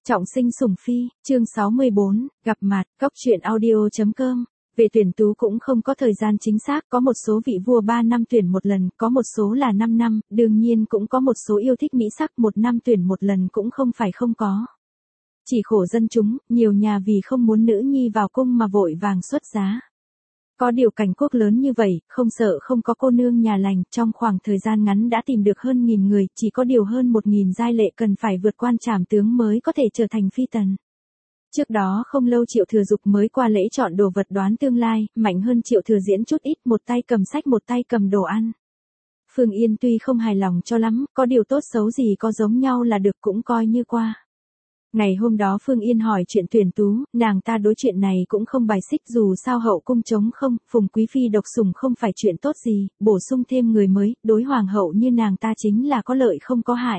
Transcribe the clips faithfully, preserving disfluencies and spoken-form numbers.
Trọng sinh sủng phi, chương sáu mươi bốn, gặp mặt, góc truyện audio.com. Về tuyển tú cũng không có thời gian chính xác, có một số vị vua ba năm tuyển một lần, có một số là năm năm, đương nhiên cũng có một số yêu thích mỹ sắc một năm tuyển một lần cũng không phải không có. Chỉ khổ dân chúng, nhiều nhà vì không muốn nữ nhi vào cung mà vội vàng xuất giá. Có điều cảnh quốc lớn như vậy, không sợ không có cô nương nhà lành, trong khoảng thời gian ngắn đã tìm được hơn nghìn người, chỉ có điều hơn một nghìn giai lệ cần phải vượt quan trảm tướng mới có thể trở thành phi tần. Trước đó không lâu Triệu Thừa Dục mới qua lễ chọn đồ vật đoán tương lai, mạnh hơn Triệu Thừa Diễn chút ít, một tay cầm sách một tay cầm đồ ăn. Phương Yên tuy không hài lòng cho lắm, có điều tốt xấu gì có giống nhau là được cũng coi như qua. Ngày hôm đó Phương Yên hỏi chuyện tuyển tú, nàng ta đối chuyện này cũng không bài xích, dù sao hậu cung trống không, Phùng Quý Phi độc sủng không phải chuyện tốt gì, bổ sung thêm người mới, đối hoàng hậu như nàng ta chính là có lợi không có hại.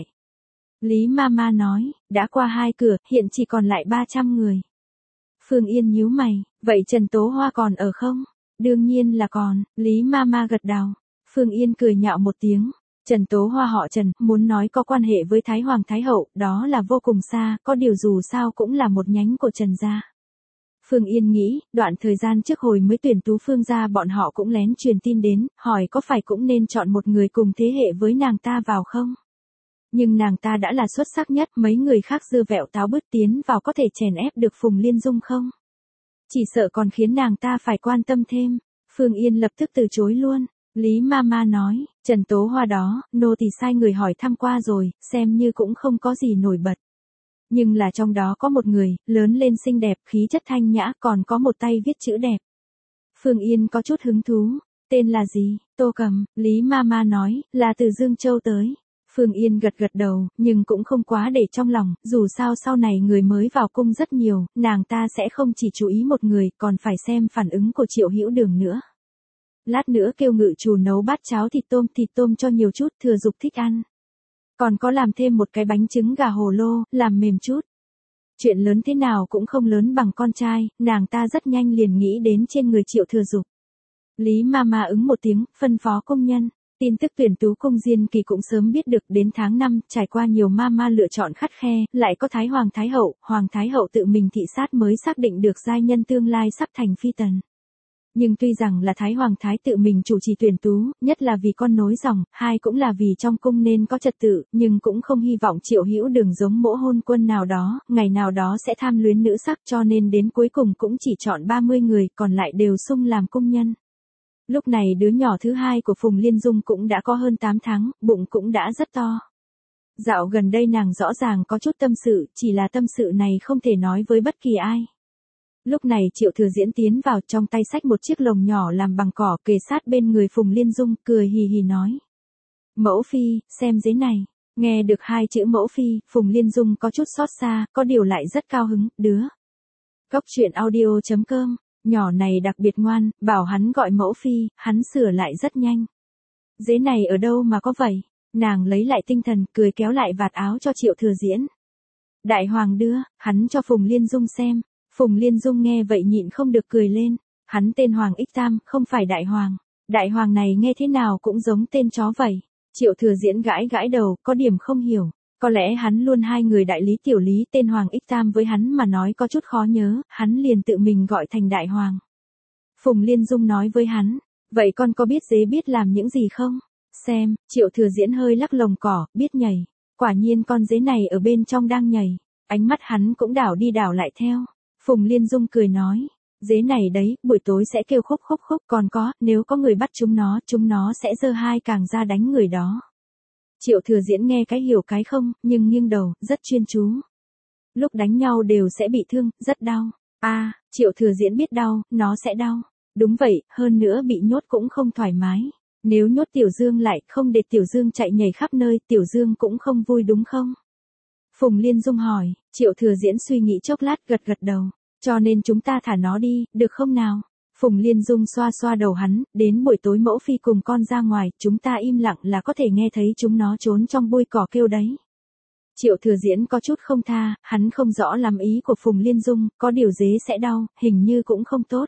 Lý Mama nói, đã qua hai cửa, hiện chỉ còn lại ba trăm người. Phương Yên nhíu mày, vậy Trần Tố Hoa còn ở không? Đương nhiên là còn, Lý Mama gật đầu. Phương Yên cười nhạo một tiếng. Trần Tố Hoa họ Trần, muốn nói có quan hệ với Thái Hoàng Thái Hậu, đó là vô cùng xa, có điều dù sao cũng là một nhánh của Trần gia. Phương Yên nghĩ, đoạn thời gian trước hồi mới tuyển tú Phương gia bọn họ cũng lén truyền tin đến, hỏi có phải cũng nên chọn một người cùng thế hệ với nàng ta vào không? Nhưng nàng ta đã là xuất sắc nhất, mấy người khác dưa vẹo táo bứt tiến vào có thể chèn ép được Phùng Liên Dung không? Chỉ sợ còn khiến nàng ta phải quan tâm thêm. Phương Yên lập tức từ chối luôn. Lý Mama nói, Trần Tố Hoa đó, nô tỳ sai người hỏi thăm qua rồi, xem như cũng không có gì nổi bật. Nhưng là trong đó có một người, lớn lên xinh đẹp, khí chất thanh nhã, còn có một tay viết chữ đẹp. Phương Yên có chút hứng thú, tên là gì? Tô Cầm, Lý Mama nói, là từ Dương Châu tới. Phương Yên gật gật đầu, nhưng cũng không quá để trong lòng, dù sao sau này người mới vào cung rất nhiều, nàng ta sẽ không chỉ chú ý một người, còn phải xem phản ứng của Triệu Hữu Đường nữa. Lát nữa kêu ngự chủ nấu bát cháo thịt tôm, thịt tôm cho nhiều chút, Thừa Dục thích ăn. Còn có làm thêm một cái bánh trứng gà hồ lô, làm mềm chút. Chuyện lớn thế nào cũng không lớn bằng con trai, nàng ta rất nhanh liền nghĩ đến trên người Triệu Thừa Dục. Lý Mama ứng một tiếng, phân phó công nhân. Tin tức tuyển tú cung Diên Kỳ cũng sớm biết được, đến tháng năm, trải qua nhiều Mama lựa chọn khắt khe, lại có Thái Hoàng Thái Hậu, Hoàng Thái Hậu tự mình thị sát mới xác định được giai nhân tương lai sắp thành phi tần. Nhưng tuy rằng là Thái Hoàng Thái tự mình chủ trì tuyển tú, nhất là vì con nối dòng, hai cũng là vì trong cung nên có trật tự, nhưng cũng không hy vọng Triệu Hữu Đường giống mỗ hôn quân nào đó, ngày nào đó sẽ tham luyến nữ sắc, cho nên đến cuối cùng cũng chỉ chọn ba mươi người, còn lại đều sung làm cung nhân. Lúc này đứa nhỏ thứ hai của Phùng Liên Dung cũng đã có hơn tám tháng, bụng cũng đã rất to. Dạo gần đây nàng rõ ràng có chút tâm sự, chỉ là tâm sự này không thể nói với bất kỳ ai. Lúc này Triệu Thừa Diễn tiến vào, trong tay xách một chiếc lồng nhỏ làm bằng cỏ, kề sát bên người Phùng Liên Dung, cười hì hì nói. Mẫu phi, xem giấy này. Nghe được hai chữ mẫu phi, Phùng Liên Dung có chút xót xa, có điều lại rất cao hứng, đứa. Góc truyện audio.com, nhỏ này đặc biệt ngoan, bảo hắn gọi mẫu phi, hắn sửa lại rất nhanh. Giấy này ở đâu mà có vậy? Nàng lấy lại tinh thần, cười kéo lại vạt áo cho Triệu Thừa Diễn. Đại hoàng đưa, hắn cho Phùng Liên Dung xem. Phùng Liên Dung nghe vậy nhịn không được cười lên, hắn tên Hoàng Ích Tam, không phải Đại Hoàng. Đại Hoàng này nghe thế nào cũng giống tên chó vậy. Triệu Thừa Diễn gãi gãi đầu, có điểm không hiểu. Có lẽ hắn luôn hai người đại lý tiểu lý, tên Hoàng Ích Tam với hắn mà nói có chút khó nhớ, hắn liền tự mình gọi thành Đại Hoàng. Phùng Liên Dung nói với hắn, vậy con có biết dế biết làm những gì không? Xem, Triệu Thừa Diễn hơi lắc lồng cỏ, biết nhảy. Quả nhiên con dế này ở bên trong đang nhảy. Ánh mắt hắn cũng đảo đi đảo lại theo. Phùng Liên Dung cười nói, dế này đấy, buổi tối sẽ kêu khúc khúc khúc, còn có, nếu có người bắt chúng nó, chúng nó sẽ giơ hai càng ra đánh người đó. Triệu Thừa Diễn nghe cái hiểu cái không, nhưng nghiêng đầu, rất chuyên chú. Lúc đánh nhau đều sẽ bị thương, rất đau. A, à, Triệu Thừa Diễn biết đau, nó sẽ đau. Đúng vậy, hơn nữa bị nhốt cũng không thoải mái. Nếu nhốt Tiểu Dương lại, không để Tiểu Dương chạy nhảy khắp nơi, Tiểu Dương cũng không vui đúng không? Phùng Liên Dung hỏi, Triệu Thừa Diễn suy nghĩ chốc lát gật gật đầu. Cho nên chúng ta thả nó đi, được không nào? Phùng Liên Dung xoa xoa đầu hắn, đến buổi tối mẫu phi cùng con ra ngoài, chúng ta im lặng là có thể nghe thấy chúng nó trốn trong bụi cỏ kêu đấy. Triệu Thừa Diễn có chút không tha, hắn không rõ lắm ý của Phùng Liên Dung, có điều dế sẽ đau, hình như cũng không tốt.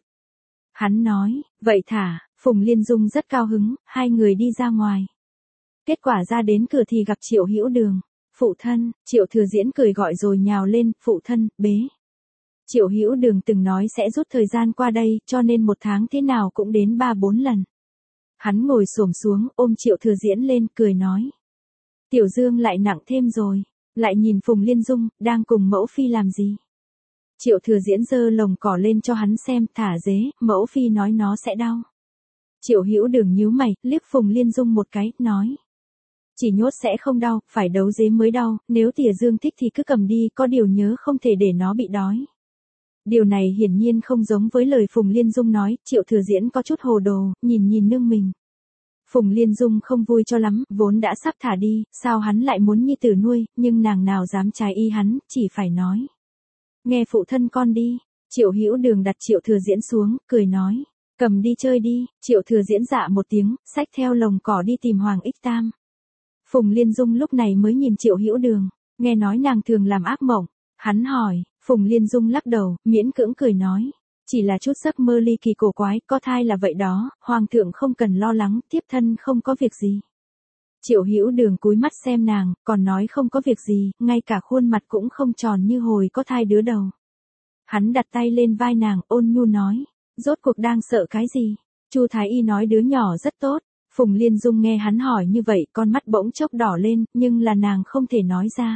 Hắn nói, vậy thả, Phùng Liên Dung rất cao hứng, hai người đi ra ngoài. Kết quả ra đến cửa thì gặp Triệu Hữu Đường. Phụ thân, Triệu Thừa Diễn cười gọi rồi nhào lên, phụ thân, bế. Triệu Hữu Đường từng nói sẽ rút thời gian qua đây, cho nên một tháng thế nào cũng đến ba bốn lần. Hắn ngồi xổm xuống, ôm Triệu Thừa Diễn lên, cười nói. Tiểu Dương lại nặng thêm rồi, lại nhìn Phùng Liên Dung, đang cùng mẫu phi làm gì. Triệu Thừa Diễn giơ lồng cỏ lên cho hắn xem, thả dế, mẫu phi nói nó sẽ đau. Triệu Hữu Đường nhíu mày, liếc Phùng Liên Dung một cái, nói. Chỉ nhốt sẽ không đau, phải đấu dế mới đau, nếu Tìa Dương thích thì cứ cầm đi, có điều nhớ không thể để nó bị đói. Điều này hiển nhiên không giống với lời Phùng Liên Dung nói, Triệu Thừa Diễn có chút hồ đồ, nhìn nhìn nương mình. Phùng Liên Dung không vui cho lắm, vốn đã sắp thả đi, sao hắn lại muốn nhi tử nuôi, nhưng nàng nào dám trái ý hắn, chỉ phải nói. Nghe phụ thân con đi, Triệu Hữu Đường đặt Triệu Thừa Diễn xuống, cười nói, cầm đi chơi đi, Triệu Thừa Diễn dạ một tiếng, xách theo lồng cỏ đi tìm Hoàng Ích Tam. Phùng Liên Dung lúc này mới nhìn Triệu Hữu Đường, nghe nói nàng thường làm ác mộng, hắn hỏi, Phùng Liên Dung lắc đầu, miễn cưỡng cười nói, chỉ là chút giấc mơ ly kỳ cổ quái, có thai là vậy đó, Hoàng thượng không cần lo lắng, tiếp thân không có việc gì. Triệu Hữu Đường cúi mắt xem nàng, còn nói không có việc gì, ngay cả khuôn mặt cũng không tròn như hồi có thai đứa đầu. Hắn đặt tay lên vai nàng, ôn nhu nói, rốt cuộc đang sợ cái gì? Chu Thái Y nói đứa nhỏ rất tốt. Phùng Liên Dung nghe hắn hỏi như vậy, con mắt bỗng chốc đỏ lên, nhưng là nàng không thể nói ra.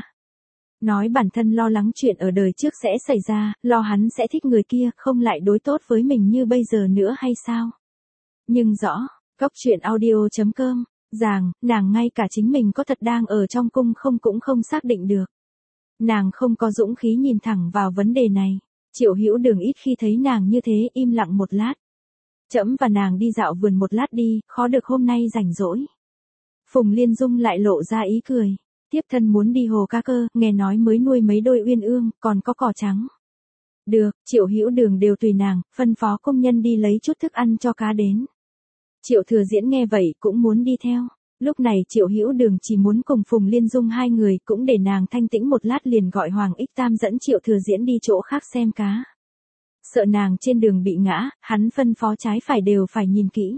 Nói bản thân lo lắng chuyện ở đời trước sẽ xảy ra, lo hắn sẽ thích người kia, không lại đối tốt với mình như bây giờ nữa hay sao? Nhưng rõ, Cóc Truyện Audio chấm com, rằng, nàng ngay cả chính mình có thật đang ở trong cung không cũng không xác định được. Nàng không có dũng khí nhìn thẳng vào vấn đề này. Triệu Hữu Đường ít khi thấy nàng như thế, im lặng một lát. Trẫm và nàng đi dạo vườn một lát đi, khó được hôm nay rảnh rỗi. Phùng Liên Dung lại lộ ra ý cười. Tiếp thân muốn đi hồ cá cơ, nghe nói mới nuôi mấy đôi uyên ương, còn có cỏ trắng. Được, Triệu Hữu Đường đều tùy nàng, phân phó công nhân đi lấy chút thức ăn cho cá đến. Triệu Thừa Diễn nghe vậy cũng muốn đi theo. Lúc này Triệu Hữu Đường chỉ muốn cùng Phùng Liên Dung hai người, cũng để nàng thanh tĩnh một lát liền gọi Hoàng Ích Tam dẫn Triệu Thừa Diễn đi chỗ khác xem cá. Sợ nàng trên đường bị ngã, hắn phân phó trái phải đều phải nhìn kỹ.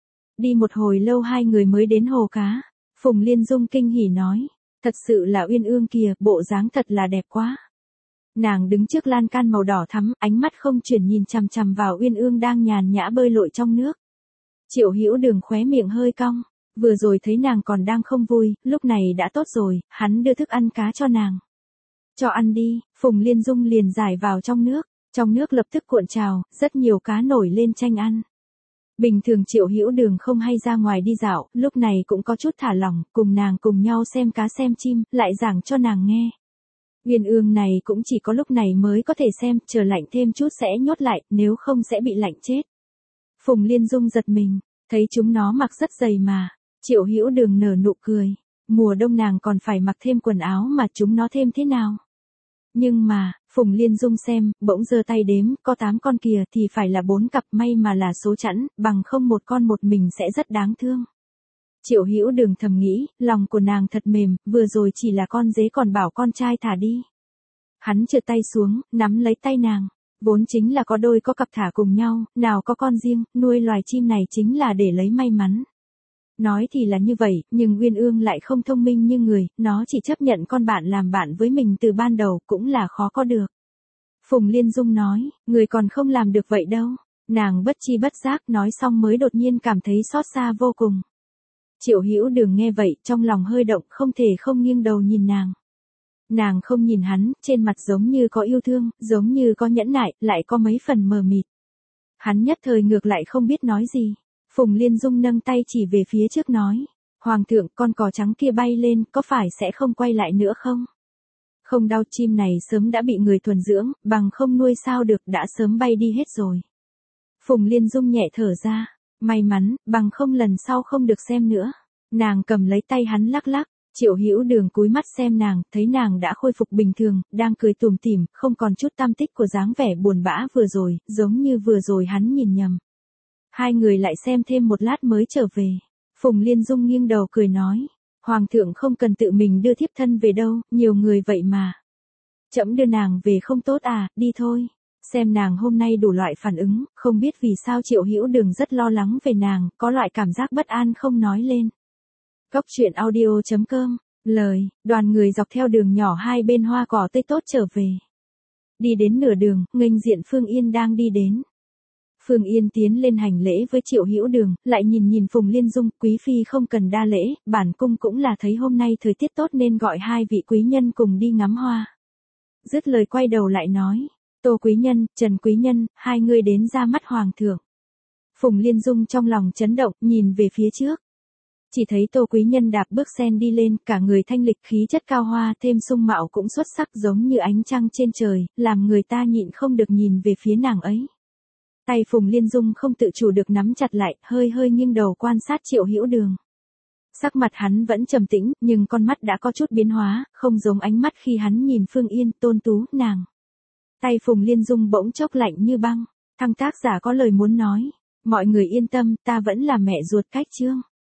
Đi một hồi lâu hai người mới đến hồ cá. Phùng Liên Dung kinh hỉ nói, thật sự là uyên ương kìa, bộ dáng thật là đẹp quá. Nàng đứng trước lan can màu đỏ thắm, ánh mắt không chuyển nhìn chằm chằm vào uyên ương đang nhàn nhã bơi lội trong nước. Triệu Hữu Đường khóe miệng hơi cong, vừa rồi thấy nàng còn đang không vui, lúc này đã tốt rồi, hắn đưa thức ăn cá cho nàng. Cho ăn đi, Phùng Liên Dung liền giải vào trong nước. Trong nước lập tức cuộn trào, rất nhiều cá nổi lên tranh ăn. Bình thường Triệu Hữu Đường không hay ra ngoài đi dạo, lúc này cũng có chút thả lỏng, cùng nàng cùng nhau xem cá xem chim, lại giảng cho nàng nghe. Uyên ương này cũng chỉ có lúc này mới có thể xem, chờ lạnh thêm chút sẽ nhốt lại, nếu không sẽ bị lạnh chết. Phùng Liên Dung giật mình, thấy chúng nó mặc rất dày mà. Triệu Hữu Đường nở nụ cười, mùa đông nàng còn phải mặc thêm quần áo mà chúng nó thêm thế nào? Nhưng mà, Phùng Liên Dung xem, bỗng giơ tay đếm, có tám con kìa thì phải là bốn cặp, may mà là số chẵn, bằng không một con một mình sẽ rất đáng thương. Triệu Hữu Đường thầm nghĩ, lòng của nàng thật mềm, vừa rồi chỉ là con dế còn bảo con trai thả đi. Hắn trượt tay xuống, nắm lấy tay nàng, vốn chính là có đôi có cặp thả cùng nhau, nào có con riêng, nuôi loài chim này chính là để lấy may mắn. Nói thì là như vậy, nhưng uyên ương lại không thông minh như người, nó chỉ chấp nhận con bạn làm bạn với mình từ ban đầu, cũng là khó có được. Phùng Liên Dung nói, người còn không làm được vậy đâu. Nàng bất chi bất giác nói xong mới đột nhiên cảm thấy xót xa vô cùng. Triệu Hữu Đường nghe vậy, trong lòng hơi động, không thể không nghiêng đầu nhìn nàng. Nàng không nhìn hắn, trên mặt giống như có yêu thương, giống như có nhẫn nại, lại có mấy phần mờ mịt. Hắn nhất thời ngược lại không biết nói gì. Phùng Liên Dung nâng tay chỉ về phía trước nói, Hoàng thượng, con cò trắng kia bay lên, có phải sẽ không quay lại nữa không? Không đau, chim này sớm đã bị người thuần dưỡng, bằng không nuôi sao được, đã sớm bay đi hết rồi. Phùng Liên Dung nhẹ thở ra, may mắn, bằng không lần sau không được xem nữa. Nàng cầm lấy tay hắn lắc lắc. Triệu Hữu Đường cúi mắt xem nàng, thấy nàng đã khôi phục bình thường, đang cười tủm tỉm, không còn chút tăm tích của dáng vẻ buồn bã vừa rồi, giống như vừa rồi hắn nhìn nhầm. Hai người lại xem thêm một lát mới trở về. Phùng Liên Dung nghiêng đầu cười nói, Hoàng thượng không cần tự mình đưa thiếp thân về đâu, nhiều người vậy mà. Trẫm đưa nàng về không tốt à, đi thôi. Xem nàng hôm nay đủ loại phản ứng, không biết vì sao Triệu Hữu Đường rất lo lắng về nàng, có loại cảm giác bất an không nói lên. Cóc Truyện Audio chấm com lời, đoàn người dọc theo đường nhỏ hai bên hoa cỏ tươi tốt trở về. Đi đến nửa đường, nghênh diện Phương Yên đang đi đến. Phương Yên tiến lên hành lễ với Triệu Hữu Đường, lại nhìn nhìn Phùng Liên Dung, quý phi không cần đa lễ, bản cung cũng là thấy hôm nay thời tiết tốt nên gọi hai vị quý nhân cùng đi ngắm hoa. Dứt lời quay đầu lại nói, Tô quý nhân, Trần quý nhân, hai người đến ra mắt hoàng thượng. Phùng Liên Dung trong lòng chấn động, nhìn về phía trước. Chỉ thấy Tô quý nhân đạp bước sen đi lên, cả người thanh lịch khí chất cao hoa, thêm sung mạo cũng xuất sắc giống như ánh trăng trên trời, làm người ta nhịn không được nhìn về phía nàng ấy. Tay Phùng Liên Dung không tự chủ được nắm chặt lại, hơi hơi nghiêng đầu quan sát Triệu Hữu Đường. Sắc mặt hắn vẫn trầm tĩnh, nhưng con mắt đã có chút biến hóa, không giống ánh mắt khi hắn nhìn Phương Yên, Tôn Tú, nàng. Tay Phùng Liên Dung bỗng chốc lạnh như băng, thằng tác giả có lời muốn nói, mọi người yên tâm, ta vẫn là mẹ ruột cách Trương.